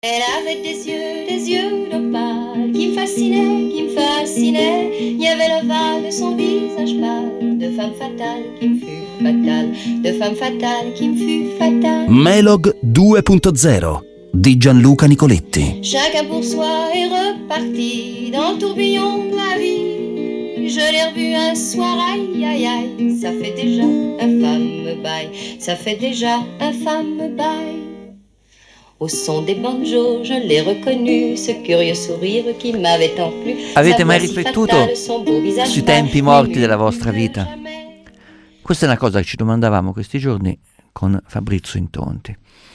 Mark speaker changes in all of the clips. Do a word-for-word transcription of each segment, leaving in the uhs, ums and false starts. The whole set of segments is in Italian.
Speaker 1: Elle avait des yeux, des yeux d'opale qui me fascinaient, qui me fascinaient. Il y avait l'ovale de son visage pâle, de femme fatale qui me fut fatale, de femme fatale qui me fut fatale.
Speaker 2: Melog due punto zero di Gianluca Nicoletti.
Speaker 1: Chacun pour soi est reparti dans le tourbillon de la vie. Je l'ai revu un soir, aïe aïe aïe, ça fait déjà un fameux bail, ça fait déjà un fameux bail. Au son des banjos, je l'ai reconnu, ce curieux sourire qui m'avait tant plu.
Speaker 3: Avete mai riflettuto sui tempi morti della vostra vita? Questa è una cosa che ci domandavamo questi giorni con Fabrizio Intonti.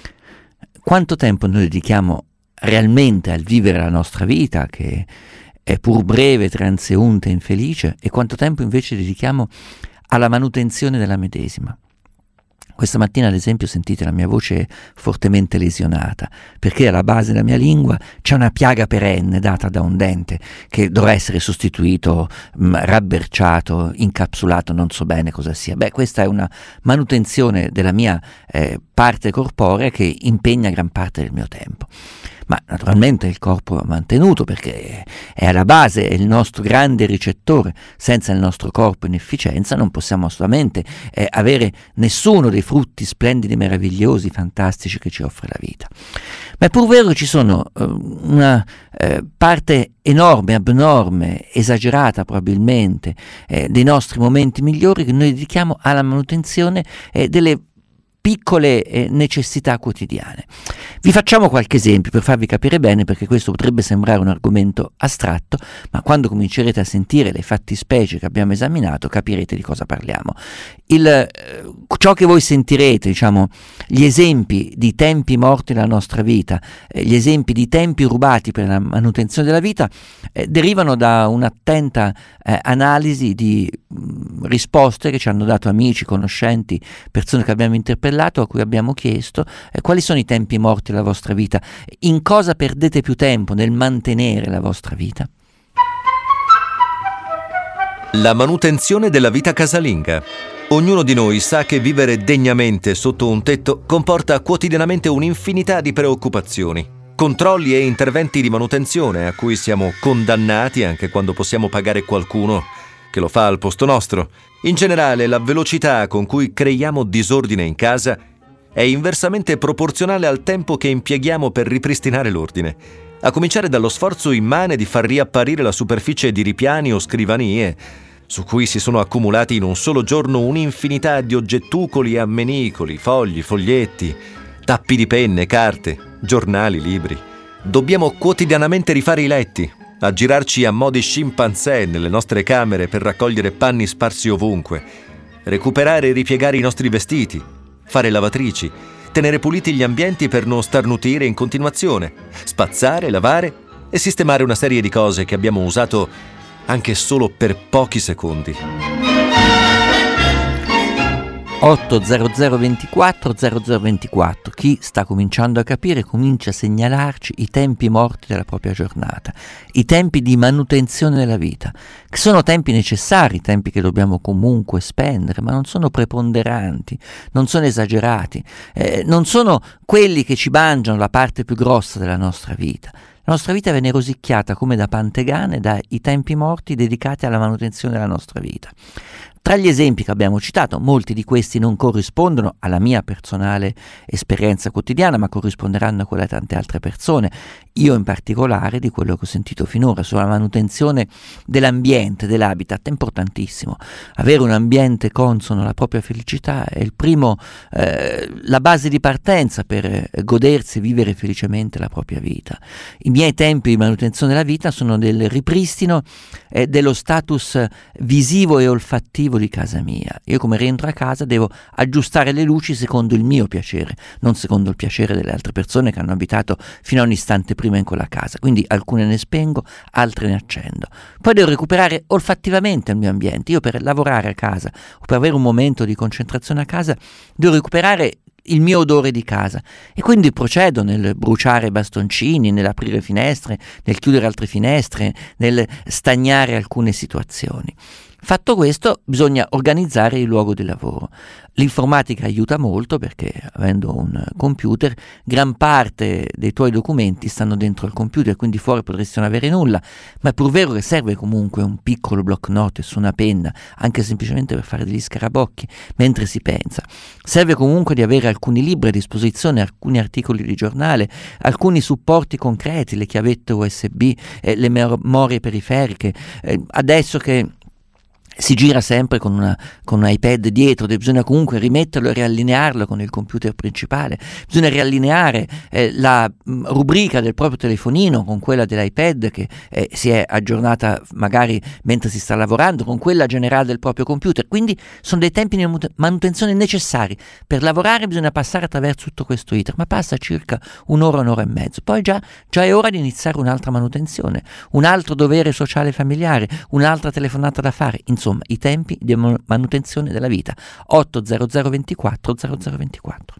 Speaker 3: Quanto tempo noi dedichiamo realmente al vivere la nostra vita, che è pur breve, transeunte, infelice, e quanto tempo invece dedichiamo alla manutenzione della medesima? Questa mattina, ad esempio, sentite la mia voce fortemente lesionata, perché alla base della mia lingua c'è una piaga perenne data da un dente che dovrà essere sostituito, mh, rabberciato, incapsulato, non so bene cosa sia. Beh, questa è una manutenzione della mia eh, parte corporea che impegna gran parte del mio tempo. Ma naturalmente il corpo va mantenuto perché è alla base, è il nostro grande ricettore. Senza il nostro corpo in efficienza non possiamo assolutamente eh, avere nessuno dei frutti splendidi, meravigliosi, fantastici che ci offre la vita. Ma è pur vero che ci sono eh, una eh, parte enorme, abnorme, esagerata probabilmente, eh, dei nostri momenti migliori che noi dedichiamo alla manutenzione eh, delle piccole eh, necessità quotidiane. Vi facciamo qualche esempio per farvi capire bene, perché questo potrebbe sembrare un argomento astratto, ma quando comincerete a sentire le fattispecie che abbiamo esaminato capirete di cosa parliamo. Il, eh, ciò che voi sentirete, diciamo, gli esempi di tempi morti nella nostra vita, eh, gli esempi di tempi rubati per la manutenzione della vita, eh, derivano da un'attenta eh, analisi di mh, risposte che ci hanno dato amici, conoscenti, persone che abbiamo interpellato, a cui abbiamo chiesto eh, quali sono i tempi morti della vostra vita, in cosa perdete più tempo nel mantenere la vostra vita.
Speaker 4: La manutenzione della vita casalinga. Ognuno di noi sa che vivere degnamente sotto un tetto comporta quotidianamente un'infinità di preoccupazioni, controlli e interventi di manutenzione a cui siamo condannati anche quando possiamo pagare qualcuno che lo fa al posto nostro. In generale, la velocità con cui creiamo disordine in casa è inversamente proporzionale al tempo che impieghiamo per ripristinare l'ordine, a cominciare dallo sforzo immane di far riapparire la superficie di ripiani o scrivanie, su cui si sono accumulati in un solo giorno un'infinità di oggettucoli e ammenicoli, fogli, foglietti, tappi di penne, carte, giornali, libri. Dobbiamo quotidianamente rifare i letti, aggirarci a mo' di scimpanzé nelle nostre camere per raccogliere panni sparsi ovunque, recuperare e ripiegare i nostri vestiti, fare lavatrici, tenere puliti gli ambienti per non starnutire in continuazione, spazzare, lavare e sistemare una serie di cose che abbiamo usato anche solo per pochi secondi.
Speaker 3: otto zero zero ventiquattro zero zero ventiquattro. Chi sta cominciando a capire comincia a segnalarci i tempi morti della propria giornata, i tempi di manutenzione della vita, che sono tempi necessari, tempi che dobbiamo comunque spendere, ma non sono preponderanti, non sono esagerati, eh, non sono quelli che ci mangiano la parte più grossa della nostra vita. La nostra vita viene rosicchiata come da pantegane dai tempi morti dedicati alla manutenzione della nostra vita. Tra gli esempi che abbiamo citato, molti di questi non corrispondono alla mia personale esperienza quotidiana, ma corrisponderanno a quella di tante altre persone. Io in particolare, di quello che ho sentito finora sulla manutenzione dell'ambiente, dell'habitat, è importantissimo. Avere un ambiente consono alla propria felicità è il primo, eh, la base di partenza per godersi e vivere felicemente la propria vita. I miei tempi di manutenzione della vita sono del ripristino eh, dello status visivo e olfattivo di casa mia. Io, come rientro a casa, devo aggiustare le luci secondo il mio piacere, non secondo il piacere delle altre persone che hanno abitato fino a un istante prima in quella casa. Quindi alcune ne spengo, altre ne accendo. Poi devo recuperare olfattivamente il mio ambiente. Io, per lavorare a casa o per avere un momento di concentrazione a casa, devo recuperare il mio odore di casa, e quindi procedo nel bruciare bastoncini, nell'aprire finestre, nel chiudere altre finestre, nel stagnare alcune situazioni. Fatto questo, bisogna organizzare il luogo di lavoro. L'informatica aiuta molto perché, avendo un computer, gran parte dei tuoi documenti stanno dentro al computer, quindi fuori potresti non avere nulla, ma è pur vero che serve comunque un piccolo block notice, una penna, anche semplicemente per fare degli scarabocchi mentre si pensa. Serve comunque di avere alcuni libri a disposizione, alcuni articoli di giornale, alcuni supporti concreti, le chiavette U S B, eh, le memorie periferiche. Eh, adesso che si gira sempre con, una, con un iPad dietro, bisogna comunque rimetterlo e riallinearlo con il computer principale, bisogna riallineare eh, la mh, rubrica del proprio telefonino con quella dell'iPad che eh, si è aggiornata magari mentre si sta lavorando, con quella generale del proprio computer, quindi sono dei tempi di manutenzione necessari. Per lavorare bisogna passare attraverso tutto questo iter, ma passa circa un'ora, un'ora e mezzo, poi già, già è ora di iniziare un'altra manutenzione, un altro dovere sociale familiare, un'altra telefonata da fare, insomma Insomma, i tempi di manutenzione della vita. otto zero zero ventiquattro zero zero ventiquattro.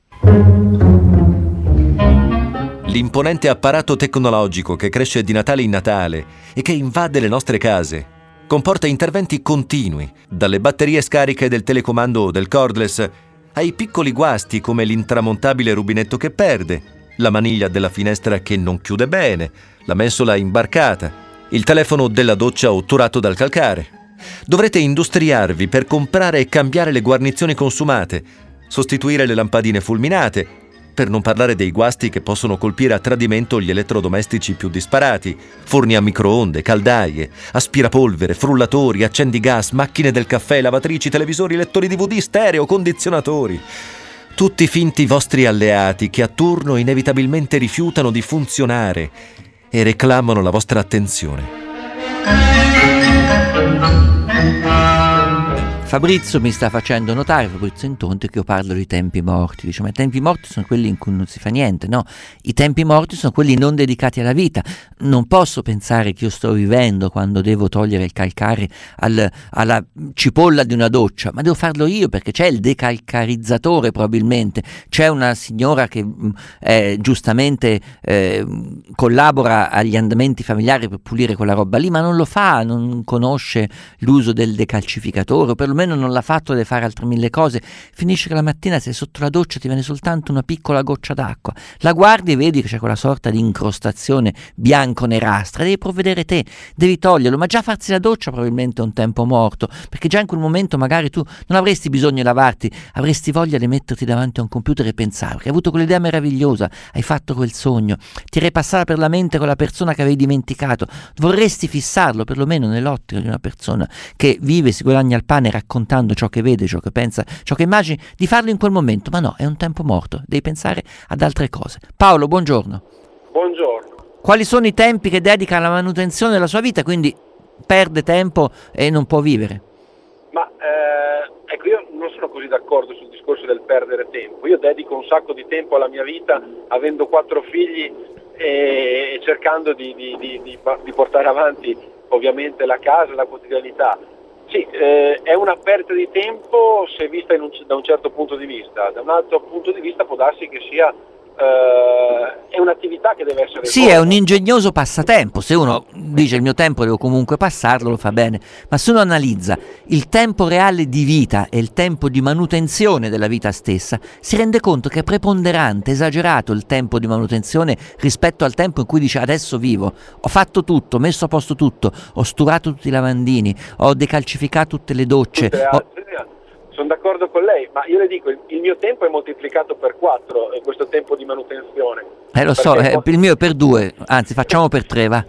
Speaker 4: L'imponente apparato tecnologico che cresce di Natale in Natale e che invade le nostre case comporta interventi continui, dalle batterie scariche del telecomando o del cordless ai piccoli guasti come l'intramontabile rubinetto che perde, la maniglia della finestra che non chiude bene, la mensola imbarcata, il telefono della doccia otturato dal calcare. Dovrete industriarvi per comprare e cambiare le guarnizioni consumate, sostituire le lampadine fulminate, per non parlare dei guasti che possono colpire a tradimento gli elettrodomestici più disparati: forni a microonde, caldaie, aspirapolvere, frullatori, accendigas, macchine del caffè, lavatrici, televisori, lettori D V D, stereo, condizionatori. Tutti finti vostri alleati che a turno inevitabilmente rifiutano di funzionare e reclamano la vostra attenzione.
Speaker 3: Fabrizio mi sta facendo notare, Fabrizio Intonte, che io parlo di tempi morti. Dice, ma i tempi morti sono quelli in cui non si fa niente. No, i tempi morti sono quelli non dedicati alla vita. Non posso pensare che io sto vivendo quando devo togliere il calcare al, alla cipolla di una doccia, ma devo farlo io perché c'è il decalcarizzatore, probabilmente c'è una signora che eh, giustamente eh, collabora agli andamenti familiari per pulire quella roba lì, ma non lo fa, non conosce l'uso del decalcificatore, o perlomeno non l'ha fatto, deve fare altre mille cose. Finisce che la mattina sei sotto la doccia, ti viene soltanto una piccola goccia d'acqua, la guardi e vedi che c'è quella sorta di incrostazione bianco-nerastra, devi provvedere te, devi toglierlo, ma già farsi la doccia probabilmente è un tempo morto, perché già in quel momento magari tu non avresti bisogno di lavarti, avresti voglia di metterti davanti a un computer e pensare che hai avuto quell'idea meravigliosa, hai fatto quel sogno, ti eri passata per la mente quella persona che avevi dimenticato, vorresti fissarlo perlomeno nell'ottica di una persona che vive, si guadagna il pane raccontando ciò che vede, ciò che pensa, ciò che immagini, di farlo in quel momento, ma no, è un tempo morto, devi pensare ad altre cose. Paolo, buongiorno.
Speaker 5: Buongiorno.
Speaker 3: Quali sono i tempi che dedica alla manutenzione della sua vita, quindi perde tempo e non può vivere?
Speaker 5: Ma eh, ecco, io non sono così d'accordo sul discorso del perdere tempo. Io dedico un sacco di tempo alla mia vita, avendo quattro figli e cercando di, di, di, di, di portare avanti ovviamente la casa, la quotidianità. Sì, eh, è una perdita di tempo se vista in un, da un certo punto di vista. Da un altro punto di vista può darsi che sia eh, è un'attività che deve essere
Speaker 3: sì, è un ingegnoso passatempo. Se uno dice il mio tempo devo comunque passarlo, lo fa bene, ma se uno analizza il tempo reale di vita e il tempo di manutenzione della vita stessa, si rende conto che è preponderante, esagerato il tempo di manutenzione rispetto al tempo in cui dice adesso vivo, ho fatto tutto, ho messo a posto tutto, ho sturato tutti i lavandini, ho decalcificato tutte le docce,
Speaker 5: tutte le
Speaker 3: ho...
Speaker 5: Sono d'accordo con lei, ma io le dico, il, il mio tempo è moltiplicato per quattro in questo tempo di manutenzione.
Speaker 3: Eh lo so, eh, il mio è per due, anzi facciamo per tre, va.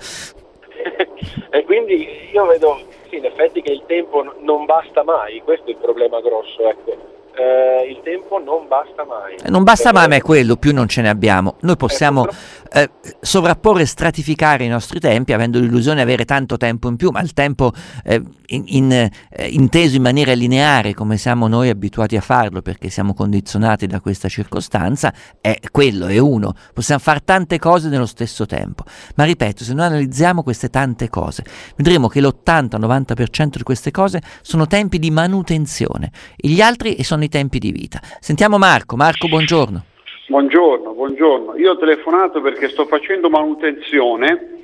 Speaker 5: E quindi io vedo, sì, in effetti che il tempo n- non basta mai, questo è il problema grosso, ecco. Eh, il tempo non basta mai.
Speaker 3: Non basta
Speaker 5: eh,
Speaker 3: mai, ma è quello, più non ce ne abbiamo. Noi possiamo eh, sovrapporre e stratificare i nostri tempi avendo l'illusione di avere tanto tempo in più, ma il tempo eh, in, in, eh, inteso in maniera lineare come siamo noi abituati a farlo perché siamo condizionati da questa circostanza è quello, è uno. Possiamo fare tante cose nello stesso tempo, ma ripeto, se noi analizziamo queste tante cose vedremo che l'ottanta novanta per cento di queste cose sono tempi di manutenzione e gli altri sono i tempi di vita. Sentiamo Marco. Marco, buongiorno.
Speaker 6: Buongiorno, buongiorno. Io ho telefonato perché sto facendo manutenzione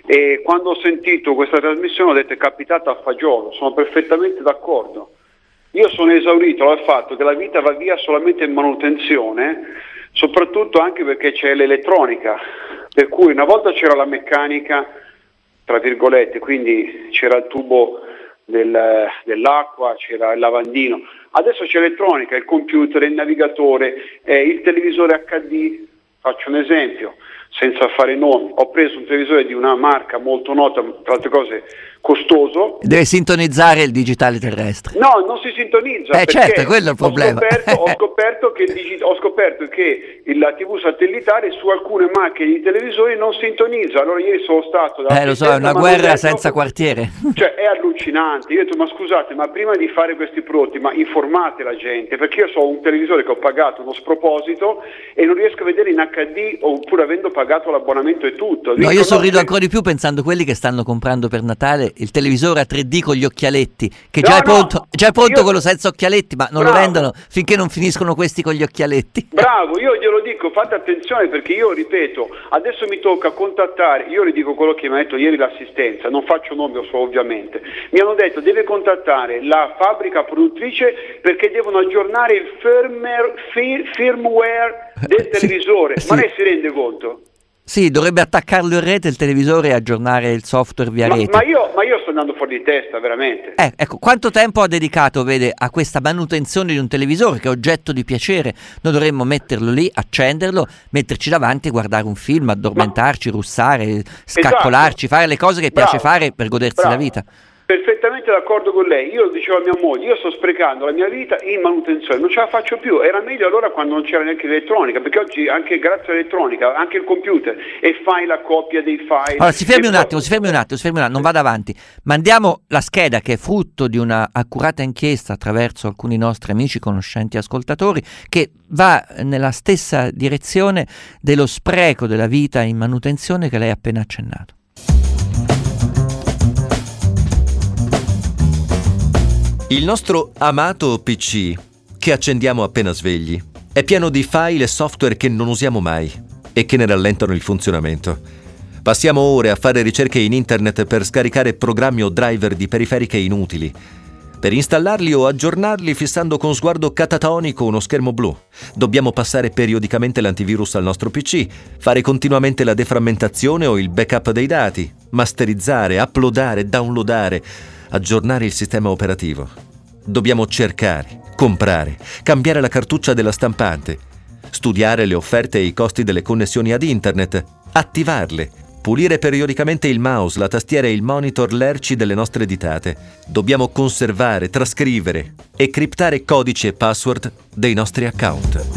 Speaker 6: e quando ho sentito questa trasmissione ho detto è capitata a fagiolo, sono perfettamente d'accordo. Io sono esaurito dal fatto che la vita va via solamente in manutenzione, soprattutto anche perché c'è l'elettronica, per cui una volta c'era la meccanica, tra virgolette, quindi c'era il tubo del, dell'acqua, c'era il lavandino, adesso c'è l'elettronica, il computer, il navigatore, eh, il televisore acca di. Faccio un esempio, senza fare nomi, ho preso un televisore di una marca molto nota, tra altre cose costoso.
Speaker 3: Deve sintonizzare il digitale terrestre.
Speaker 6: No, non si sintonizza.
Speaker 3: Eh certo, quello è il problema.
Speaker 6: Ho scoperto, ho scoperto, che, digi- ho scoperto che la tivù satellitare su alcune macchine di televisori non sintonizza. Allora ieri sono stato da
Speaker 3: Eh lo so, è una guerra senza quartiere.
Speaker 6: Cioè è allucinante. Io ho detto ma scusate, ma prima di fare questi prodotti, ma informate la gente, perché io so un televisore che ho pagato uno sproposito e non riesco a vedere in acca di, oppure avendo pagato l'abbonamento e tutto.
Speaker 3: No,
Speaker 6: Dico,
Speaker 3: io sorrido
Speaker 6: no,
Speaker 3: ancora di più pensando a quelli che stanno comprando per Natale il televisore a tre D con gli occhialetti, che
Speaker 6: No,
Speaker 3: già è
Speaker 6: no,
Speaker 3: pronto, già è pronto
Speaker 6: io-
Speaker 3: quello senza occhialetti, ma non
Speaker 6: Bravo.
Speaker 3: lo vendono finché non finiscono questi con gli occhialetti.
Speaker 6: Bravo, io glielo dico, fate attenzione perché io ripeto, adesso mi tocca contattare, io le dico quello che mi ha detto ieri l'assistenza, non faccio nome ovviamente, mi hanno detto deve contattare la fabbrica produttrice perché devono aggiornare il firmware, fir- firmware del
Speaker 3: Sì,
Speaker 6: televisore,
Speaker 3: sì.
Speaker 6: ma lei si rende conto?
Speaker 3: Sì, dovrebbe attaccarlo in rete il televisore e aggiornare il software via
Speaker 6: Ma,
Speaker 3: rete.
Speaker 6: ma io, ma io sto andando fuori di testa, veramente.
Speaker 3: Eh, ecco, quanto tempo ha dedicato, vede, a questa manutenzione di un televisore che è oggetto di piacere? Noi dovremmo metterlo lì, accenderlo, metterci davanti, guardare un film, addormentarci, russare, scaccolarci, fare le cose che
Speaker 6: Bravo.
Speaker 3: piace fare per godersi
Speaker 6: Bravo.
Speaker 3: la vita.
Speaker 6: Perfettamente d'accordo con lei, io lo dicevo a mia moglie, io sto sprecando la mia vita in manutenzione, non ce la faccio più, era meglio allora quando non c'era neanche l'elettronica, perché oggi anche grazie all'elettronica, anche il computer, e fai la copia dei file.
Speaker 3: Allora, si fermi
Speaker 6: e
Speaker 3: un
Speaker 6: poi-
Speaker 3: attimo, si fermi un attimo, si fermi un attimo, non vada avanti. Mandiamo la scheda che è frutto di una accurata inchiesta attraverso alcuni nostri amici, conoscenti e ascoltatori, che va nella stessa direzione dello spreco della vita in manutenzione che lei ha appena accennato.
Speaker 4: Il nostro amato P C, che accendiamo appena svegli, è pieno di file e software che non usiamo mai e che ne rallentano il funzionamento. Passiamo ore a fare ricerche in internet per scaricare programmi o driver di periferiche inutili, per installarli o aggiornarli fissando con sguardo catatonico uno schermo blu. Dobbiamo passare periodicamente l'antivirus al nostro P C, fare continuamente la deframmentazione o il backup dei dati, masterizzare, uploadare, downloadare, aggiornare il sistema operativo. Dobbiamo cercare, comprare, cambiare la cartuccia della stampante, studiare le offerte e i costi delle connessioni ad internet, attivarle, pulire periodicamente il mouse, la tastiera e il monitor lerci delle nostre ditate. Dobbiamo conservare, trascrivere e criptare codici e password dei nostri account.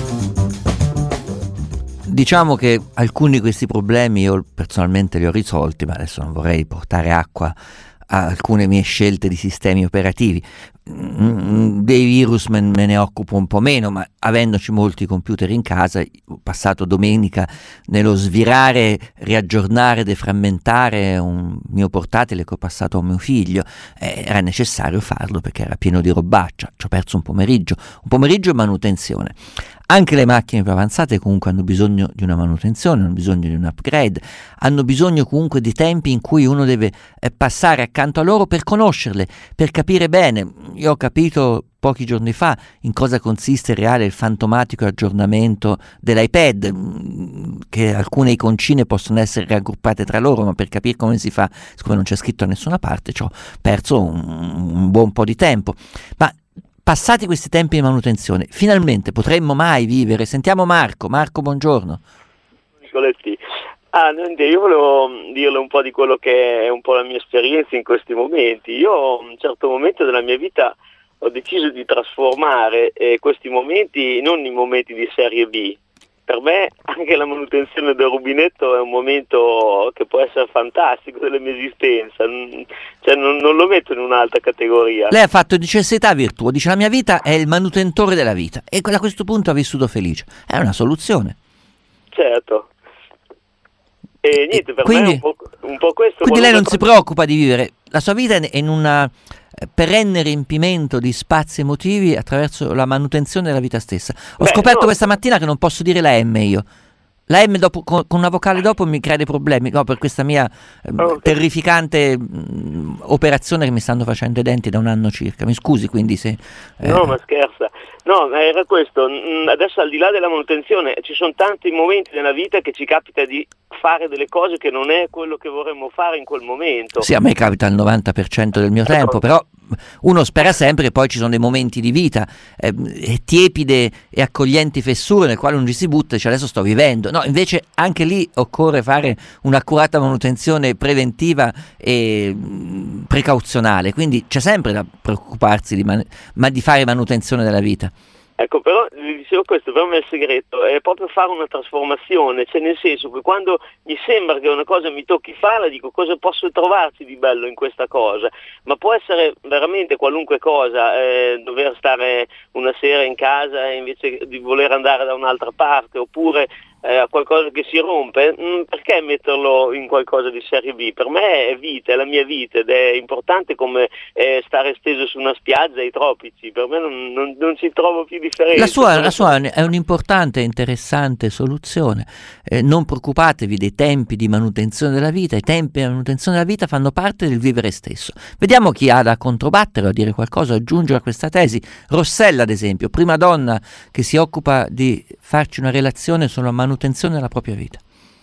Speaker 3: Diciamo che alcuni di questi problemi io personalmente li ho risolti, ma adesso non vorrei portare acqua a alcune mie scelte di sistemi operativi. Mm, dei virus me, me ne occupo un po' meno, ma avendoci molti computer in casa, ho passato domenica nello svirare, riaggiornare, deframmentare un mio portatile che ho passato a mio figlio. Eh, era necessario farlo perché era pieno di robaccia, ci ho perso un pomeriggio, un pomeriggio in manutenzione. Anche le macchine più avanzate comunque hanno bisogno di una manutenzione, hanno bisogno di un upgrade, hanno bisogno comunque di tempi in cui uno deve eh, passare accanto a loro per conoscerle, per capire bene. Io ho capito pochi giorni fa in cosa consiste il reale il fantomatico aggiornamento dell'iPad, mh, che alcune iconcine possono essere raggruppate tra loro, ma per capire come si fa, siccome non c'è scritto da nessuna parte, ci ho perso un, un buon po' di tempo. Ma passati questi tempi di manutenzione, finalmente potremmo mai vivere? Sentiamo Marco. Marco, buongiorno.
Speaker 7: Nicoletti. Ah, niente, io volevo dirle un po' di quello che è un po' la mia esperienza in questi momenti. Io a un certo momento della mia vita ho deciso di trasformare eh, questi momenti non in momenti di serie B. Per me anche la manutenzione del rubinetto è un momento che può essere fantastico della mia esistenza, cioè non, non lo metto in un'altra categoria.
Speaker 3: Lei ha fatto necessità virtù, dice la mia vita è il manutentore della vita e a questo punto ha vissuto felice. È una soluzione.
Speaker 7: Certo. E niente, per
Speaker 3: quindi,
Speaker 7: me è un po', un po' questo.
Speaker 3: Quindi lei non si preoccupa di vivere, la sua vita è in un perenne riempimento di spazi emotivi attraverso la manutenzione della vita stessa. Ho
Speaker 7: Beh,
Speaker 3: scoperto
Speaker 7: no.
Speaker 3: questa mattina che non posso dire la M io. La M dopo, con, con una vocale dopo mi crea dei problemi, no, per questa mia eh,
Speaker 7: Oh, ok.
Speaker 3: terrificante mh, operazione che mi stanno facendo i denti da un anno circa. Mi scusi quindi se... eh,
Speaker 7: No, ma scherza. No, ma era questo. Mm, Adesso al di là della manutenzione, ci sono tanti momenti nella vita che ci capita di fare delle cose che non è quello che vorremmo fare in quel momento.
Speaker 3: Sì, a me capita il novanta per cento del mio tempo, però uno spera sempre che poi ci sono dei momenti di vita, eh, tiepide e accoglienti fessure nel quale non ci si butta e dice adesso sto vivendo. No, invece anche lì occorre fare un'accurata manutenzione preventiva e mh, precauzionale, quindi c'è sempre da preoccuparsi di, man- ma di fare manutenzione della vita.
Speaker 7: Ecco, però vi dicevo questo, per me il segreto è proprio fare una trasformazione, cioè nel senso che quando mi sembra che una cosa mi tocchi farla, dico cosa posso trovarci di bello in questa cosa, ma può essere veramente qualunque cosa, eh, dover stare una sera in casa invece di voler andare da un'altra parte, oppure eh, qualcosa che si rompe, mh, perché metterlo in qualcosa di serie B? Per me è vita, è la mia vita ed è importante come eh, stare steso su una spiaggia ai tropici, per me non, non, non ci trovo più differenza.
Speaker 3: La sua, la sua è un'importante e interessante soluzione. Eh, non preoccupatevi dei tempi di manutenzione della vita, i tempi di manutenzione della vita fanno parte del vivere stesso. Vediamo chi ha da controbattere o a dire qualcosa, aggiungere a questa tesi. Rossella, ad esempio, prima donna che si occupa di farci una relazione sulla manutenzione della propria vita.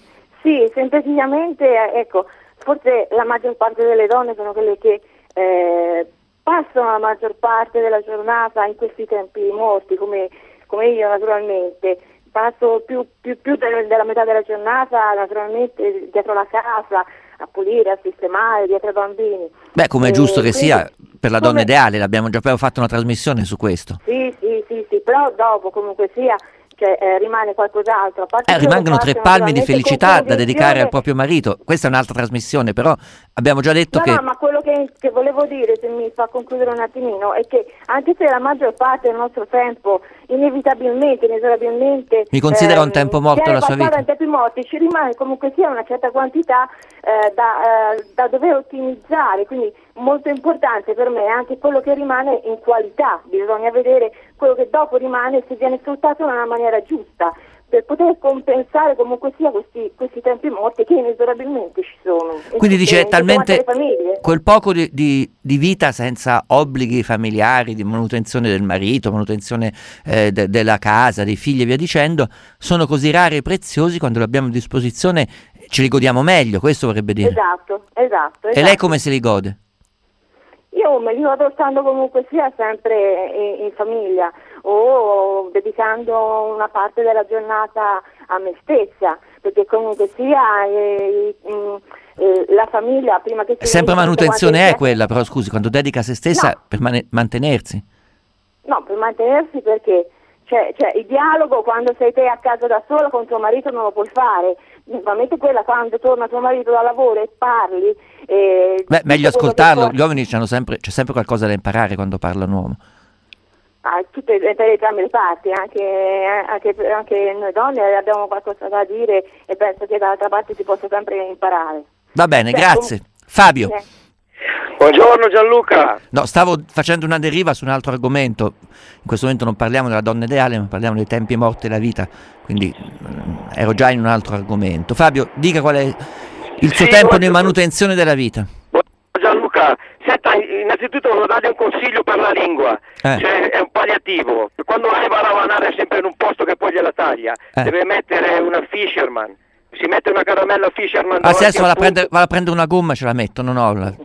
Speaker 8: Sì, semplicemente, ecco, forse la maggior parte delle donne sono quelle che eh, passano la maggior parte della giornata in questi tempi morti, come, come io naturalmente. Passo più, più, più del- della metà della giornata naturalmente dietro la casa, a pulire, a sistemare, dietro ai bambini.
Speaker 3: Beh, come è
Speaker 8: Eh,
Speaker 3: giusto che
Speaker 8: quindi,
Speaker 3: sia per la donna
Speaker 8: come-
Speaker 3: ideale, l'abbiamo già fatto una trasmissione su questo.
Speaker 8: Sì, sì, sì, sì, però dopo comunque sia, cioè, eh, rimane qualcos'altro. A parte
Speaker 3: Eh,
Speaker 8: quello
Speaker 3: rimangono
Speaker 8: che
Speaker 3: tre
Speaker 8: faccio,
Speaker 3: palmi di
Speaker 8: naturalmente,
Speaker 3: felicità
Speaker 8: con
Speaker 3: da dedicare al
Speaker 8: convinzione.
Speaker 3: proprio marito. Questa è un'altra trasmissione, però abbiamo già detto
Speaker 8: No,
Speaker 3: che...
Speaker 8: no, ma quello che, che volevo dire, se mi fa concludere un attimino, è che anche se la maggior parte del nostro tempo, inevitabilmente, inesorabilmente...
Speaker 3: Mi considera un
Speaker 8: ehm,
Speaker 3: tempo morto
Speaker 8: viene
Speaker 3: la sua
Speaker 8: passata
Speaker 3: vita?
Speaker 8: in tempi morti, ci rimane comunque sia una certa quantità eh, da, eh, da dover ottimizzare, quindi molto importante per me è anche quello che rimane in qualità, bisogna vedere quello che dopo rimane se viene sfruttato nella maniera giusta, per poter compensare comunque sia questi, questi tempi morti che inesorabilmente ci sono. in
Speaker 3: Quindi
Speaker 8: tutte-
Speaker 3: dice
Speaker 8: in tutte
Speaker 3: talmente
Speaker 8: quante le famiglie.
Speaker 3: quel poco di, di- di vita senza obblighi familiari, di manutenzione del marito, manutenzione eh, de- della casa, dei figli e via dicendo, sono così rari e preziosi, quando li abbiamo a disposizione ce li godiamo meglio, questo vorrebbe dire.
Speaker 8: Esatto, esatto,
Speaker 3: E lei
Speaker 8: esatto.
Speaker 3: come se li gode?
Speaker 8: Io me li vado stando comunque sia sempre in, in famiglia o dedicando una parte della giornata a me stessa, perché comunque sia eh, mm, eh, la famiglia prima che si
Speaker 3: Sempre
Speaker 8: venga tutte
Speaker 3: manutenzione
Speaker 8: quante-
Speaker 3: è quella, però scusi, quando dedica a se stessa
Speaker 8: No.
Speaker 3: per mane- mantenersi.
Speaker 8: No, per mantenersi perché cioè, cioè, il dialogo quando sei te a casa da sola con tuo marito non lo puoi fare, normalmente quella quando torna tuo marito da lavoro e parli. eh,
Speaker 3: Beh, meglio
Speaker 8: tutto quello che
Speaker 3: ascoltarlo,
Speaker 8: puoi-
Speaker 3: gli uomini c'hanno sempre, c'è sempre qualcosa da imparare quando parla un uomo.
Speaker 8: Ah, tutte per entrambe le parti, anche, anche, anche noi donne abbiamo qualcosa da dire e penso che dall'altra parte si possa sempre imparare.
Speaker 3: Va bene,
Speaker 8: Beh,
Speaker 3: grazie.
Speaker 8: com-
Speaker 3: Fabio.
Speaker 8: Eh.
Speaker 9: Buongiorno Gianluca.
Speaker 3: No, stavo facendo una deriva su un altro argomento. In questo momento non parliamo della donna ideale, ma parliamo dei tempi morti della vita. Quindi eh, ero già in un altro argomento. Fabio, dica qual è il suo
Speaker 9: Sì,
Speaker 3: tempo
Speaker 9: guarda-
Speaker 3: di manutenzione della vita.
Speaker 9: Gianluca, senta, innanzitutto volevo dargli un consiglio per la lingua,
Speaker 3: Eh.
Speaker 9: cioè è un palliativo. Quando lei va a lavorare sempre in un posto che poi gliela taglia,
Speaker 3: Eh.
Speaker 9: deve mettere una Fisherman, si mette una caramella Fisherman.
Speaker 3: Ah,
Speaker 9: davanti
Speaker 3: adesso vado a,
Speaker 9: al punto.
Speaker 3: prendere, vado a prendere una gomma e ce la metto, non ho la...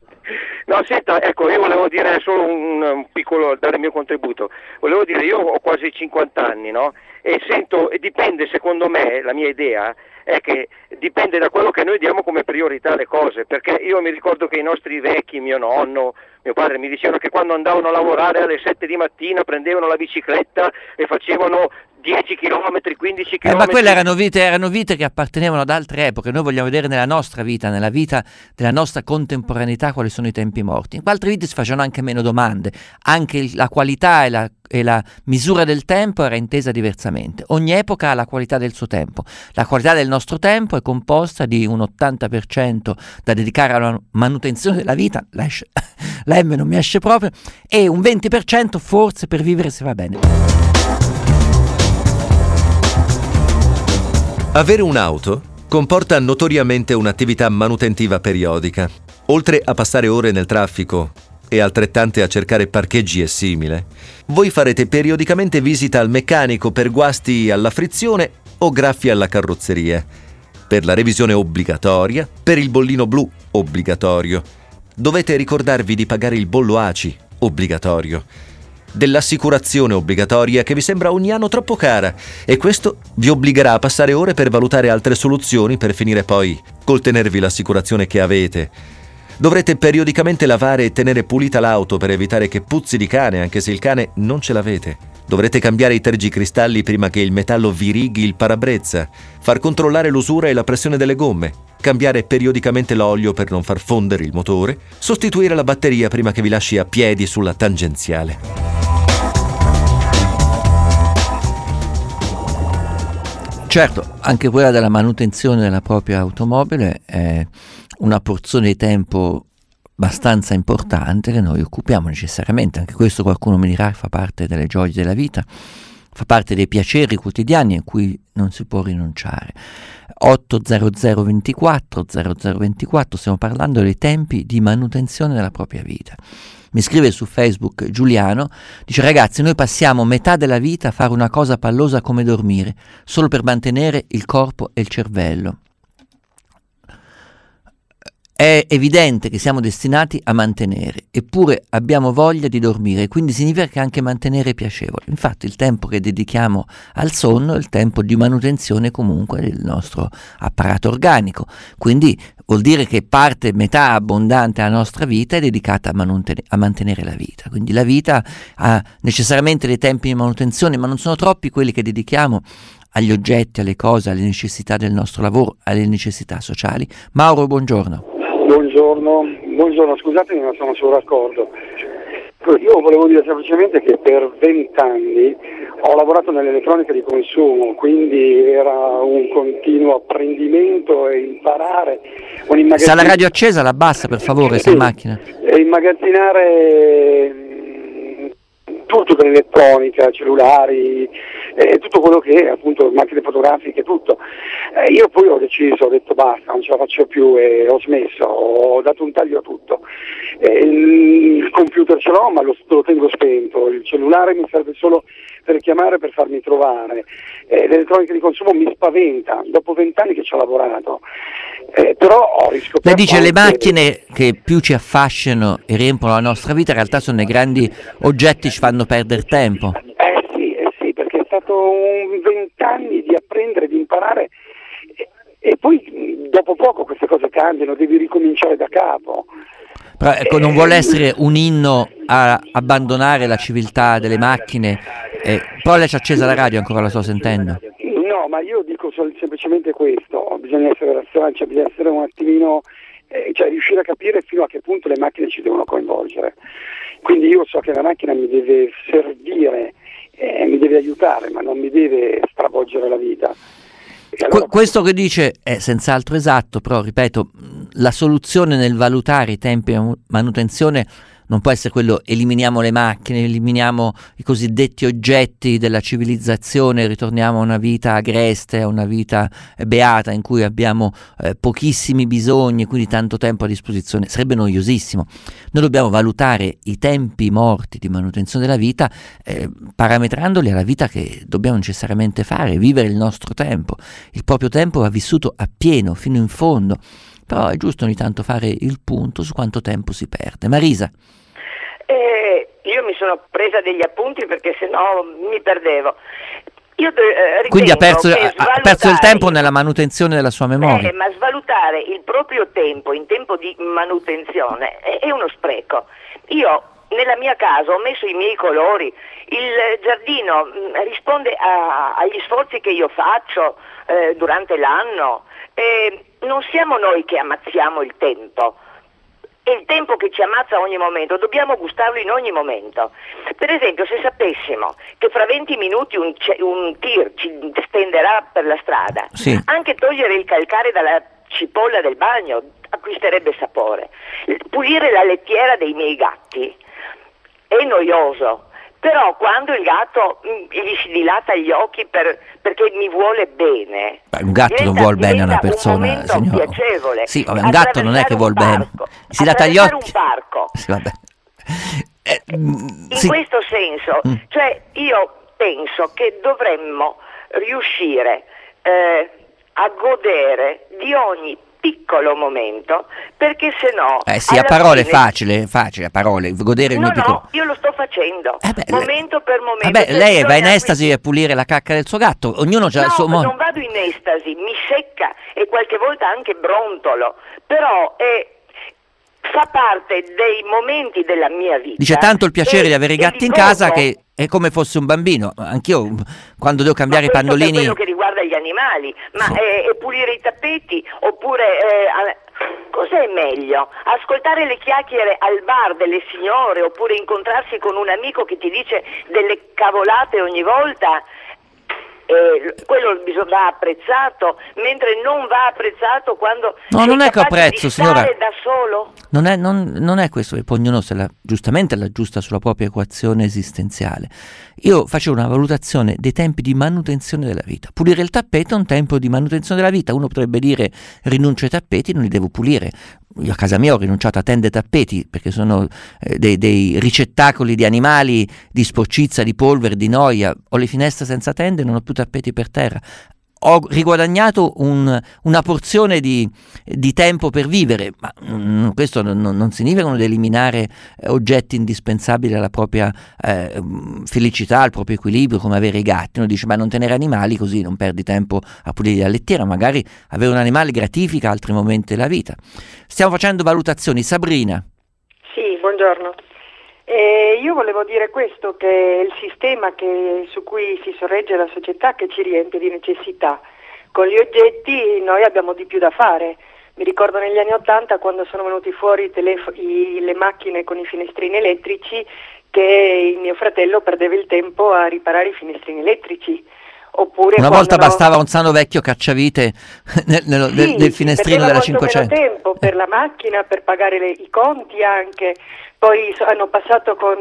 Speaker 9: No, senta, ecco, io volevo dire solo un, un piccolo, dare il mio contributo. Volevo dire, io ho quasi cinquanta anni, no? E sento, e dipende, secondo me, la mia idea è che dipende da quello che noi diamo come priorità alle cose, perché io mi ricordo che i nostri vecchi, mio nonno, mio padre, mi dicevano che quando andavano a lavorare alle sette di mattina prendevano la bicicletta e facevano dieci chilometri, quindici
Speaker 3: Eh,
Speaker 9: chilometri.
Speaker 3: ma quelle erano vite, erano vite che appartenevano ad altre epoche. Noi vogliamo vedere nella nostra vita, nella vita della nostra contemporaneità, quali sono i tempi morti. In altre vite si facevano anche meno domande, anche il- la qualità e la, e la misura del tempo era intesa diversamente. Ogni epoca ha la qualità del suo tempo. La qualità del nostro tempo è composta di un ottanta per cento da dedicare alla manutenzione della vita, la, esce- la M non mi esce proprio, e un venti per cento forse per vivere se va bene.
Speaker 4: Avere un'auto comporta notoriamente un'attività manutentiva periodica. Oltre a passare ore nel traffico e altrettante a cercare parcheggi e simile, voi farete periodicamente visita al meccanico per guasti alla frizione o graffi alla carrozzeria, per la revisione obbligatoria, per il bollino blu obbligatorio. Dovete ricordarvi di pagare il bollo A C I obbligatorio, dell'assicurazione obbligatoria che vi sembra ogni anno troppo cara, e questo vi obbligherà a passare ore per valutare altre soluzioni per finire poi col tenervi l'assicurazione che avete. Dovrete periodicamente lavare e tenere pulita l'auto per evitare che puzzi di cane anche se il cane non ce l'avete. Dovrete cambiare i tergicristalli prima che il metallo vi righi il parabrezza, far controllare l'usura e la pressione delle gomme, cambiare periodicamente l'olio per non far fondere il motore, sostituire la batteria prima che vi lasci a piedi sulla tangenziale.
Speaker 3: Certo, anche quella della manutenzione della propria automobile è una porzione di tempo abbastanza importante che noi occupiamo necessariamente. Anche questo, qualcuno mi dirà, fa parte delle gioie della vita, fa parte dei piaceri quotidiani a cui non si può rinunciare. otto zero zero ventiquattro zero zero ventiquattro, stiamo parlando dei tempi di manutenzione della propria vita. Mi scrive su Facebook Giuliano, dice: ragazzi, noi passiamo metà della vita a fare una cosa pallosa come dormire, solo per mantenere il corpo e il cervello. È evidente che siamo destinati a mantenere, eppure abbiamo voglia di dormire, quindi significa che anche mantenere è piacevole. Infatti il tempo che dedichiamo al sonno è il tempo di manutenzione comunque del nostro apparato organico, quindi vuol dire che parte, metà abbondante della nostra vita è dedicata a, manutene- a mantenere la vita. Quindi la vita ha necessariamente dei tempi di manutenzione, ma non sono troppi quelli che dedichiamo agli oggetti, alle cose, alle necessità del nostro lavoro, alle necessità sociali. Mauro, buongiorno.
Speaker 10: Buongiorno, buongiorno, scusatemi ma sono sul raccordo. Io volevo dire semplicemente che per vent'anni ho lavorato nell'elettronica di consumo, quindi era un continuo apprendimento e imparare. Un immagazzin-
Speaker 3: Se ha la radio accesa la abbassa per favore,
Speaker 10: sì,
Speaker 3: se in macchina.
Speaker 10: E immagazzinare tutto dell'elettronica, cellulari, eh, tutto quello che è, appunto, macchine fotografiche, tutto. Eh, io poi ho deciso, ho detto basta, non ce la faccio più e ho smesso, ho dato un taglio a tutto. Eh, il computer ce l'ho ma lo, lo tengo spento, il cellulare mi serve solo per chiamare, per farmi trovare. Eh, l'elettronica di consumo mi spaventa, dopo vent'anni che ci ho lavorato. Eh, però ho riscoperto.
Speaker 3: Lei dice
Speaker 10: anche...
Speaker 3: le macchine che più ci affascinano e riempiono la nostra vita in realtà sono i grandi oggetti, ci fanno perdere tempo.
Speaker 10: Eh sì, eh sì, perché è stato un vent'anni di apprendere, di imparare e, e poi dopo poco queste cose cambiano, devi ricominciare da capo.
Speaker 3: Però ecco, non vuole essere un inno a abbandonare la civiltà delle macchine, eh, però lei ci ha accesa la radio, ancora la sto sentendo.
Speaker 10: No, ma io dico sol- semplicemente questo, bisogna essere razionali, cioè bisogna essere un attimino, eh, cioè riuscire a capire fino a che punto le macchine ci devono coinvolgere. Quindi io so che la macchina mi deve servire, eh, mi deve aiutare, ma non mi deve stravolgere la vita. Allora...
Speaker 3: Que- questo che dice è senz'altro esatto, però ripeto, la soluzione nel valutare i tempi di manutenzione non può essere quello eliminiamo le macchine, eliminiamo i cosiddetti oggetti della civilizzazione, ritorniamo a una vita agreste, a una vita beata in cui abbiamo eh, pochissimi bisogni e quindi tanto tempo a disposizione. Sarebbe noiosissimo. Noi dobbiamo valutare i tempi morti di manutenzione della vita eh, parametrandoli alla vita che dobbiamo necessariamente fare, vivere il nostro tempo. Il proprio tempo va vissuto appieno, fino in fondo. Però è giusto ogni tanto fare il punto su quanto tempo si perde. Marisa.
Speaker 11: Eh, io mi sono presa degli appunti perché sennò mi perdevo. Io eh,
Speaker 3: Quindi ha perso, ha perso il tempo nella manutenzione della sua memoria.
Speaker 11: Eh, ma svalutare il proprio tempo in tempo di manutenzione è, è uno spreco. Io nella mia casa ho messo i miei colori, il giardino mh, risponde a, agli sforzi che io faccio eh, durante l'anno. Eh, non siamo noi che ammazziamo il tempo, è il tempo che ci ammazza a ogni momento, dobbiamo gustarlo in ogni momento. Per esempio, se sapessimo che fra venti minuti un, un tir ci stenderà per la strada,
Speaker 3: sì.
Speaker 11: Anche togliere il calcare dalla cipolla del bagno acquisterebbe sapore. Pulire la lettiera dei miei gatti è noioso, però quando il gatto mh, gli si dilata gli occhi per, perché mi vuole bene,
Speaker 3: beh, un gatto
Speaker 11: diventa,
Speaker 3: non vuol bene a una persona,
Speaker 11: un
Speaker 3: signora.
Speaker 11: piacevole.
Speaker 3: Sì, vabbè, un gatto non è che vuol bene, si dilata gli occhi.
Speaker 11: Un parco.
Speaker 3: Sì, vabbè. Eh,
Speaker 11: in
Speaker 3: sì.
Speaker 11: questo senso,
Speaker 3: Mm.
Speaker 11: cioè io penso che dovremmo riuscire eh, a godere di ogni piccolo momento, perché se no
Speaker 3: Eh sì, a
Speaker 11: alla
Speaker 3: parole è
Speaker 11: fine-
Speaker 3: facile, facile, a parole, godere il
Speaker 11: no
Speaker 3: mio piccolo...
Speaker 11: no, io lo sto facendo
Speaker 3: Eh beh,
Speaker 11: momento per momento.
Speaker 3: Vabbè,
Speaker 11: cioè
Speaker 3: lei va in
Speaker 11: bisogna-
Speaker 3: estasi a pulire la cacca del suo gatto, ognuno ha il
Speaker 11: no,
Speaker 3: suo modo.
Speaker 11: non vado in estasi, mi secca e qualche volta anche brontolo, però è, fa parte dei momenti della mia vita.
Speaker 3: Dice tanto il piacere
Speaker 11: e-
Speaker 3: di avere i
Speaker 11: e
Speaker 3: gatti
Speaker 11: li
Speaker 3: in casa
Speaker 11: godo.
Speaker 3: che è come fosse un bambino. Anch'io quando devo cambiare i
Speaker 11: Questo per
Speaker 3: pannolini...
Speaker 11: quello che riguarda gli animali, ma
Speaker 3: Sì.
Speaker 11: eh, e pulire i tappeti oppure eh, a- cos'è meglio? Ascoltare le chiacchiere al bar delle signore oppure incontrarsi con un amico che ti dice delle cavolate ogni volta? Eh, quello bisogna, va apprezzato, mentre non va apprezzato quando
Speaker 3: No,
Speaker 11: sei
Speaker 3: non è che
Speaker 11: capace
Speaker 3: apprezzo,
Speaker 11: di stare
Speaker 3: signora.
Speaker 11: da solo.
Speaker 3: Non è, non, non è questo, e poi ognuno se la, giustamente la aggiusta sulla propria equazione esistenziale. Io facevo una valutazione dei tempi di manutenzione della vita. Pulire il tappeto è un tempo di manutenzione della vita. Uno potrebbe dire rinuncio ai tappeti, non li devo pulire. Io a casa mia ho rinunciato a tende e tappeti perché sono eh, dei, dei ricettacoli di animali, di sporcizia, di polvere, di noia. Ho le finestre senza tende, non ho più tappeti per terra. Ho riguadagnato un, una porzione di, di tempo per vivere, ma mm, questo non, non significa non eliminare eh, oggetti indispensabili alla propria eh, felicità, al proprio equilibrio, come avere i gatti. Uno dice, ma non tenere animali così non perdi tempo a pulire la lettiera, magari avere un animale gratifica altri momenti della vita. Stiamo facendo valutazioni. Sabrina.
Speaker 12: Sì, buongiorno. Eh, io volevo dire questo, che è il sistema che, su cui si sorregge la società, che ci riempie di necessità. Con gli oggetti noi abbiamo di più da fare. Mi ricordo negli anni Ottanta, quando sono venuti fuori i telefo- i, le macchine con i finestrini elettrici, che il mio fratello perdeva il tempo a riparare i finestrini elettrici. Oppure
Speaker 3: Una
Speaker 12: quando
Speaker 3: volta bastava un sano vecchio cacciavite nel, nel,
Speaker 12: sì,
Speaker 3: del, del finestrino
Speaker 12: perdeva
Speaker 3: della
Speaker 12: molto
Speaker 3: cinquecento.
Speaker 12: meno tempo per la macchina, per pagare le, i conti anche. Poi so, hanno passato con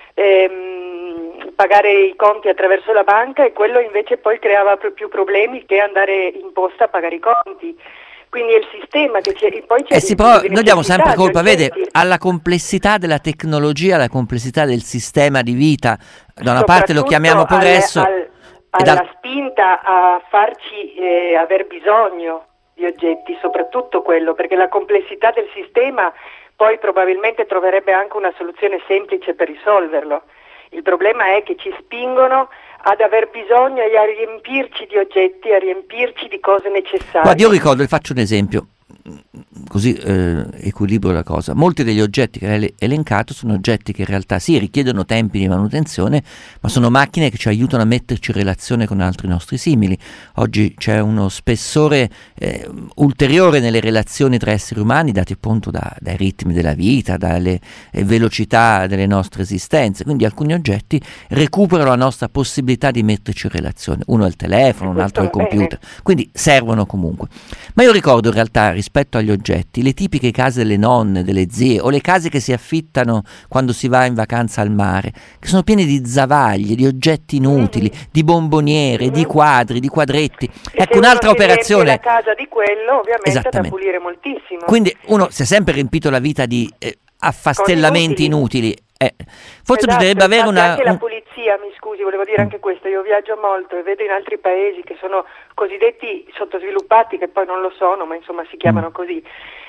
Speaker 12: ehm, pagare i conti attraverso la banca, e quello invece poi creava più problemi che andare in posta a pagare i conti. Quindi è il sistema che c'è, poi c'è
Speaker 3: Eh sì, però noi diamo sempre colpa, vede, alla complessità della tecnologia, alla complessità del sistema di vita. Da una parte lo chiamiamo progresso,
Speaker 12: al, al,
Speaker 3: e
Speaker 12: alla
Speaker 3: dal-
Speaker 12: spinta a farci eh, aver bisogno di oggetti, soprattutto quello, perché la complessità del sistema poi probabilmente troverebbe anche una soluzione semplice per risolverlo. Il problema è che ci spingono ad aver bisogno e a riempirci di oggetti, a riempirci di cose necessarie.
Speaker 3: Guardi, io ricordo, le faccio un esempio, così eh, equilibro la cosa. Molti degli oggetti che hai elencato sono oggetti che in realtà sì, richiedono tempi di manutenzione, ma sono macchine che ci aiutano a metterci in relazione con altri nostri simili. Oggi c'è uno spessore eh, ulteriore nelle relazioni tra esseri umani, dati appunto da, dai ritmi della vita, dalle eh, velocità delle nostre esistenze. Quindi alcuni oggetti recuperano la nostra possibilità di metterci in relazione. Uno è il telefono, un altro è il computer, quindi servono comunque. Ma io ricordo in realtà, rispetto agli oggetti, le tipiche case delle nonne, delle zie, o le case che si affittano quando si va in vacanza al mare, che sono piene di zavaglie, di oggetti inutili, mm-hmm. di bomboniere, mm-hmm. di quadri, di quadretti.
Speaker 12: E
Speaker 3: ecco, un'altra operazione.
Speaker 12: La casa di quello ovviamente è da pulire moltissimo.
Speaker 3: Quindi uno si è sempre riempito la vita di eh, affastellamenti inutili. inutili. Eh, forse
Speaker 12: esatto,
Speaker 3: bisognerebbe avere una...
Speaker 12: Anche
Speaker 3: un...
Speaker 12: la pulizia, mi scusi, volevo dire anche questo, io viaggio molto e vedo in altri paesi che sono cosiddetti sottosviluppati, che poi non lo sono, ma insomma si chiamano mm. così.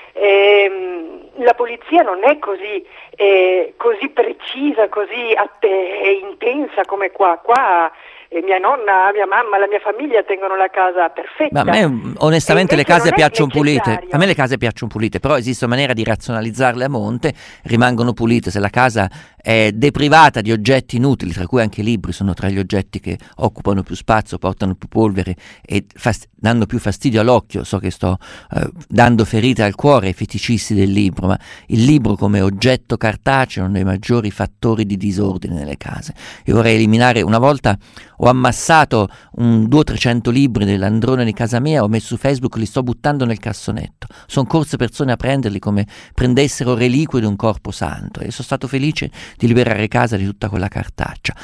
Speaker 12: Ehm, la pulizia non è così, eh, così precisa, così atte- e intensa come qua. Qua eh, mia nonna, mia mamma, la mia famiglia tengono la casa perfetta.
Speaker 3: Ma a me onestamente le case piacciono pulite, a me le case piacciono pulite, però esiste una maniera di razionalizzarle a monte, rimangono pulite. Se la casa è deprivata di oggetti inutili, tra cui anche i libri sono tra gli oggetti che occupano più spazio, portano più polvere e fast- danno più fastidio all'occhio. So che sto eh, dando ferite al cuore ai feticisti del libro, ma il libro come oggetto cartaceo è uno dei maggiori fattori di disordine nelle case. Io vorrei eliminare, una volta ho ammassato un duecento trecento libri dell'Androne di casa mia, ho messo su Facebook, li sto buttando nel cassonetto. Sono corse persone a prenderli come prendessero reliquie di un corpo santo e sono stato felice di liberare casa di tutta quella cartaccia.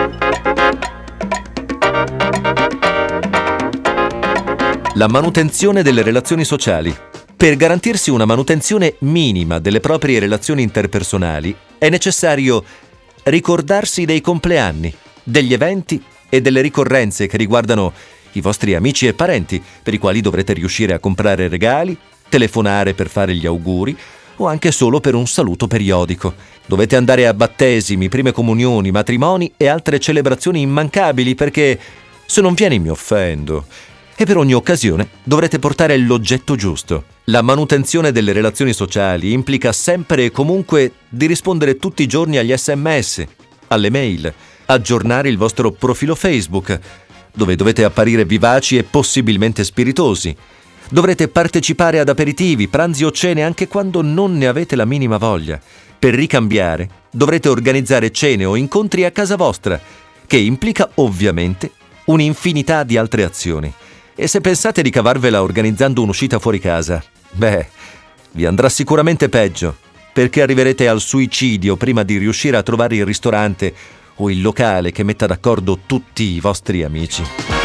Speaker 4: La manutenzione delle relazioni sociali. Per garantirsi una manutenzione minima delle proprie relazioni interpersonali è necessario ricordarsi dei compleanni, degli eventi e delle ricorrenze che riguardano i vostri amici e parenti, per i quali dovrete riuscire a comprare regali, telefonare per fare gli auguri o anche solo per un saluto periodico. Dovete andare a battesimi, prime comunioni, matrimoni e altre celebrazioni immancabili perché, se non vieni, mi offendo. E per ogni occasione dovrete portare l'oggetto giusto. La manutenzione delle relazioni sociali implica sempre e comunque di rispondere tutti i giorni agli sms, alle mail, aggiornare il vostro profilo Facebook, dove dovete apparire vivaci e possibilmente spiritosi. Dovrete partecipare ad aperitivi, pranzi o cene anche quando non ne avete la minima voglia. Per ricambiare, dovrete organizzare cene o incontri a casa vostra, che implica ovviamente un'infinità di altre azioni. E se pensate di cavarvela organizzando un'uscita fuori casa, beh, vi andrà sicuramente peggio, perché arriverete al suicidio prima di riuscire a trovare il ristorante o il locale che metta d'accordo tutti i vostri amici.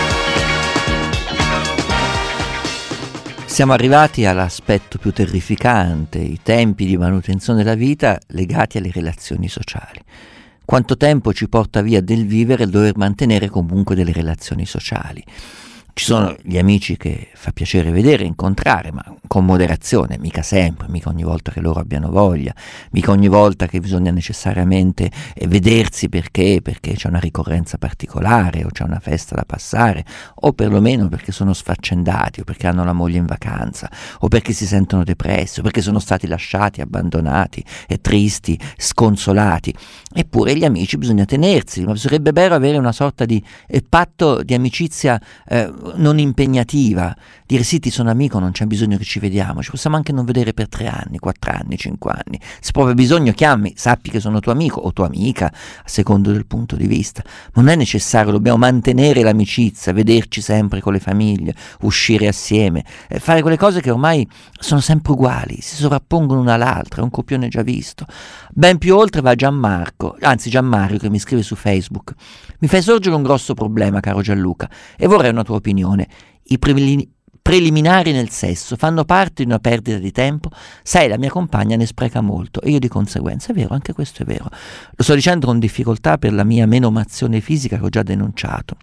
Speaker 3: Siamo arrivati all'aspetto più terrificante, i tempi di manutenzione della vita legati alle relazioni sociali. Quanto tempo ci porta via del vivere il dover mantenere comunque delle relazioni sociali. Ci sono gli amici che fa piacere vedere, incontrare, ma con moderazione, mica sempre, mica ogni volta che loro abbiano voglia, mica ogni volta che bisogna necessariamente vedersi perché, perché c'è una ricorrenza particolare o c'è una festa da passare, o perlomeno perché sono sfaccendati, o perché hanno la moglie in vacanza, o perché si sentono depressi, o perché sono stati lasciati, abbandonati, e tristi, sconsolati. Eppure gli amici bisogna tenersi, ma sarebbe bello avere una sorta di eh, patto di amicizia eh, non impegnativa, dire sì, ti sono amico, non c'è bisogno che ci vediamo, ci possiamo anche non vedere per tre anni, quattro anni, cinque anni, se proprio hai bisogno chiami, sappi che sono tuo amico o tua amica, a secondo del punto di vista. Non è necessario, dobbiamo mantenere l'amicizia, vederci sempre con le famiglie, uscire assieme, eh, fare quelle cose che ormai sono sempre uguali, si sovrappongono una all'altra, è un copione già visto. Ben più oltre va Gianmarco, anzi Gianmario, che mi scrive su Facebook: mi fai sorgere un grosso problema, caro Gianluca, e vorrei una tua opinione. I prelimi- preliminari nel sesso fanno parte di una perdita di tempo? Sai, la mia compagna ne spreca molto e io di conseguenza. È vero, anche questo è vero. Lo sto dicendo con difficoltà per la mia menomazione fisica che ho già denunciato.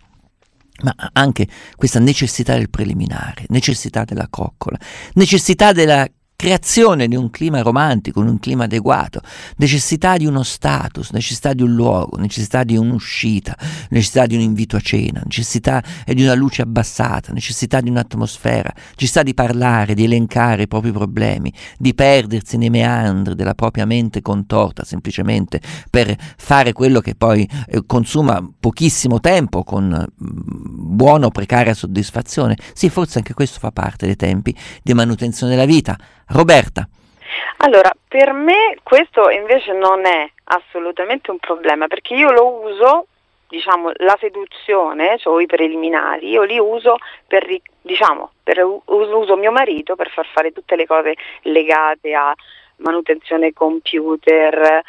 Speaker 3: Ma anche questa necessità del preliminare, necessità della coccola, necessità della creazione di un clima romantico, un clima adeguato, necessità di uno status, necessità di un luogo, necessità di un'uscita, necessità di un invito a cena, necessità di una luce abbassata, necessità di un'atmosfera, necessità di parlare, di elencare i propri problemi, di perdersi nei meandri della propria mente contorta semplicemente per fare quello che poi eh, consuma pochissimo tempo con eh, buona o precaria soddisfazione. Sì, forse anche questo fa parte dei tempi di manutenzione della vita. Roberta.
Speaker 12: Allora, per me questo invece non è assolutamente un problema, perché io lo uso, diciamo, la seduzione, cioè i preliminari, io li uso per, diciamo, per uso mio marito per far fare tutte le cose legate a manutenzione computer,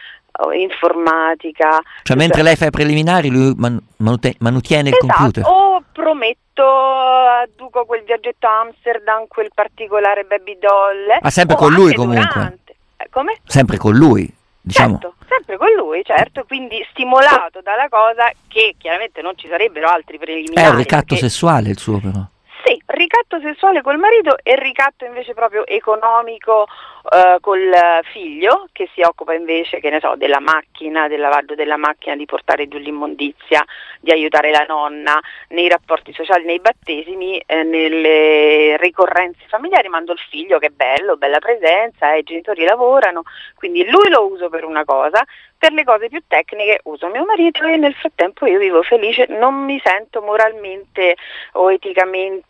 Speaker 12: informatica.
Speaker 3: Cioè mentre lei fa i preliminari lui man- manute- manutiene
Speaker 12: esatto,
Speaker 3: il computer.
Speaker 12: O prometto, adduco quel viaggetto a Amsterdam, quel particolare baby doll.
Speaker 3: Ma sempre con lui comunque.
Speaker 12: Durante. Come?
Speaker 3: Sempre con lui, diciamo.
Speaker 12: Certo, sempre con lui, certo, quindi stimolato dalla cosa che chiaramente non ci sarebbero altri preliminari.
Speaker 3: È un ricatto
Speaker 12: perché...
Speaker 3: sessuale il suo però.
Speaker 12: Sì, ricatto sessuale col marito e ricatto invece proprio economico eh, col figlio, che si occupa invece, che ne so, della macchina, del lavaggio della macchina, di portare giù l'immondizia, di aiutare la nonna nei rapporti sociali, nei battesimi, eh, nelle ricorrenze familiari. Mando il figlio, che è bello, bella presenza, eh, i genitori lavorano, quindi lui lo uso per una cosa. Per le cose più tecniche uso mio marito e nel frattempo io vivo felice, non mi sento moralmente o eticamente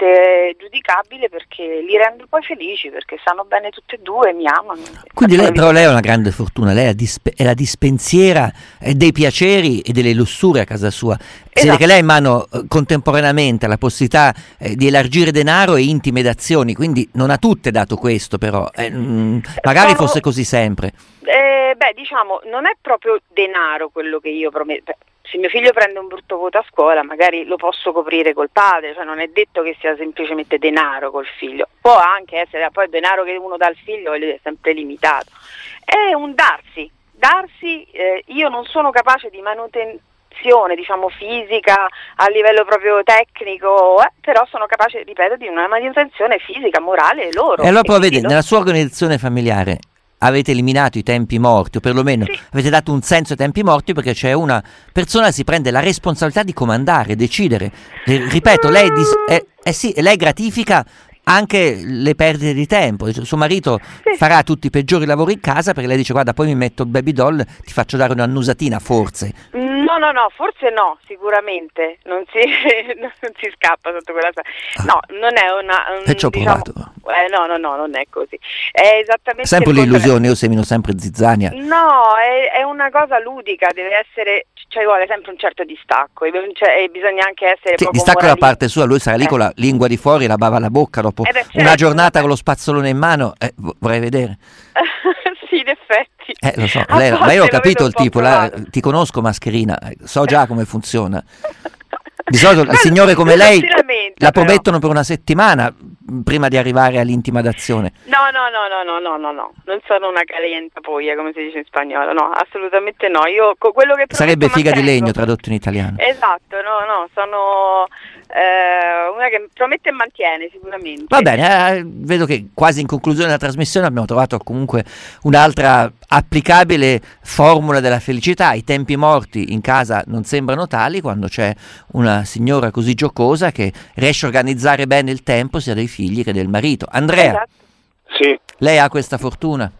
Speaker 13: assolutamente giudicabile, perché li rendo poi felici, perché stanno bene tutte e due, mi amano.
Speaker 3: Quindi lei, però lei ha una grande fortuna, lei è, dispe- è la dispensiera eh, dei piaceri e delle lussurie a casa sua. Si vede che lei ha in mano eh, contemporaneamente la possibilità eh, di elargire denaro e intime d'azioni, quindi non a tutte dato questo, però eh, mh, magari
Speaker 13: Sono-
Speaker 3: fosse così sempre.
Speaker 13: Eh, beh, diciamo, non è proprio denaro quello che io prometto. Se mio figlio prende un brutto voto a scuola, magari lo posso coprire col padre, cioè non è detto che sia semplicemente denaro col figlio, può anche essere, poi il denaro che uno dà al figlio è sempre limitato. È un darsi, darsi, eh, io non sono capace di manutenzione, diciamo, fisica a livello proprio tecnico, eh, però sono capace, ripeto, di una manutenzione fisica, morale loro.
Speaker 3: E allora poi
Speaker 13: E
Speaker 3: vede,
Speaker 13: quindi
Speaker 3: nella sua organizzazione familiare avete eliminato i tempi morti, o perlomeno avete dato un senso ai tempi morti, perché c'è una persona che si prende la responsabilità di comandare, decidere. Eh, ripeto, lei, dis- eh, eh sì, lei gratifica anche le perdite di tempo. Dice, suo marito farà tutti i peggiori lavori in casa perché lei dice: guarda, poi mi metto il baby doll, ti faccio dare un'annusatina, forse.
Speaker 13: No, no, no, forse no, sicuramente, non si, non si scappa sotto quella... No, non è una... Un,
Speaker 3: E ci ho
Speaker 13: diciamo,
Speaker 3: provato.
Speaker 13: eh, no, no, no, non è così. È esattamente...
Speaker 3: Sempre
Speaker 13: il
Speaker 3: l'illusione, io semino sempre zizzania.
Speaker 13: No, è, è una cosa ludica, deve essere, cioè vuole sempre un certo distacco e, cioè, e bisogna anche essere
Speaker 3: Sì,
Speaker 13: poco
Speaker 3: distacco da
Speaker 13: morali-
Speaker 3: parte sua, lui sarà lì
Speaker 13: Eh.
Speaker 3: con la lingua di fuori, la bava alla bocca dopo
Speaker 13: Eh beh, certo,
Speaker 3: una giornata
Speaker 13: vabbè.
Speaker 3: con lo spazzolone in mano, eh, vo- vorrei vedere.
Speaker 13: Sì, in effetti.
Speaker 3: Eh, lo so,
Speaker 13: A
Speaker 3: lei,
Speaker 13: volte
Speaker 3: ma io ho
Speaker 13: lo
Speaker 3: capito
Speaker 13: vedo
Speaker 3: il
Speaker 13: un po'
Speaker 3: tipo, la-
Speaker 13: provato.
Speaker 3: ti conosco mascherina, eh, so già come funziona. Di solito il
Speaker 13: Guarda,
Speaker 3: signore come
Speaker 13: lui non
Speaker 3: lei
Speaker 13: si lamenta,
Speaker 3: la
Speaker 13: però.
Speaker 3: promettono per una settimana mh, prima di arrivare all'intimazione.
Speaker 13: No, no, no, no, no, no, no, no, non sono una calientapoia, come si dice in spagnolo, no, assolutamente no. Io co- quello che prometto
Speaker 3: Sarebbe figa di
Speaker 13: mantengo.
Speaker 3: legno tradotto in italiano.
Speaker 13: Esatto, no, no, sono eh, una che promette e mantiene sicuramente.
Speaker 3: Va bene, eh, vedo che quasi in conclusione della trasmissione abbiamo trovato comunque un'altra applicabile formula della felicità. I tempi morti in casa non sembrano tali quando c'è una signora così giocosa che riesce a organizzare bene il tempo sia dei figli che del marito. Andrea,
Speaker 13: Esatto.
Speaker 14: Sì,
Speaker 3: lei ha questa fortuna?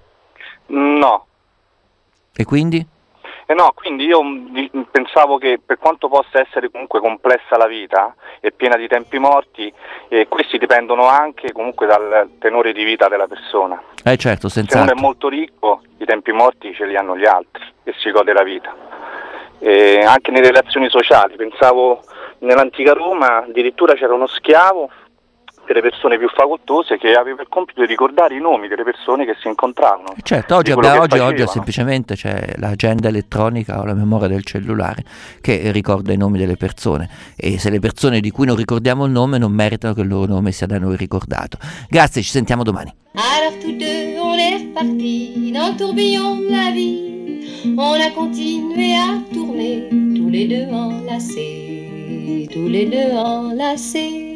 Speaker 14: no.
Speaker 3: E quindi?
Speaker 14: Eh no, quindi io mh, di- mh, pensavo che per quanto possa essere comunque complessa la vita e piena di tempi morti, eh, questi dipendono anche comunque dal tenore di vita della persona.
Speaker 3: Eh certo,
Speaker 14: Se uno è
Speaker 3: senz'altro.
Speaker 14: molto ricco, i tempi morti ce li hanno gli altri e si gode la vita. E anche nelle relazioni sociali, pensavo nell'antica Roma addirittura c'era uno schiavo delle persone più facoltose che aveva il compito di ricordare i nomi delle persone che si incontravano.
Speaker 3: Certo, oggi,
Speaker 14: di quello
Speaker 3: abbiamo-
Speaker 14: che
Speaker 3: oggi, oggi
Speaker 14: facevano.
Speaker 3: semplicemente c'è l'agenda elettronica o la memoria del cellulare che ricorda i nomi delle persone, e se le persone di cui non ricordiamo il nome non meritano che il loro nome sia da noi ricordato. Grazie, ci sentiamo domani.
Speaker 1: Alors tous deux, on est repartis dans le tourbillon de la vie. On a continué à tourner, tous les deux enlacés, tous les deux enlacés.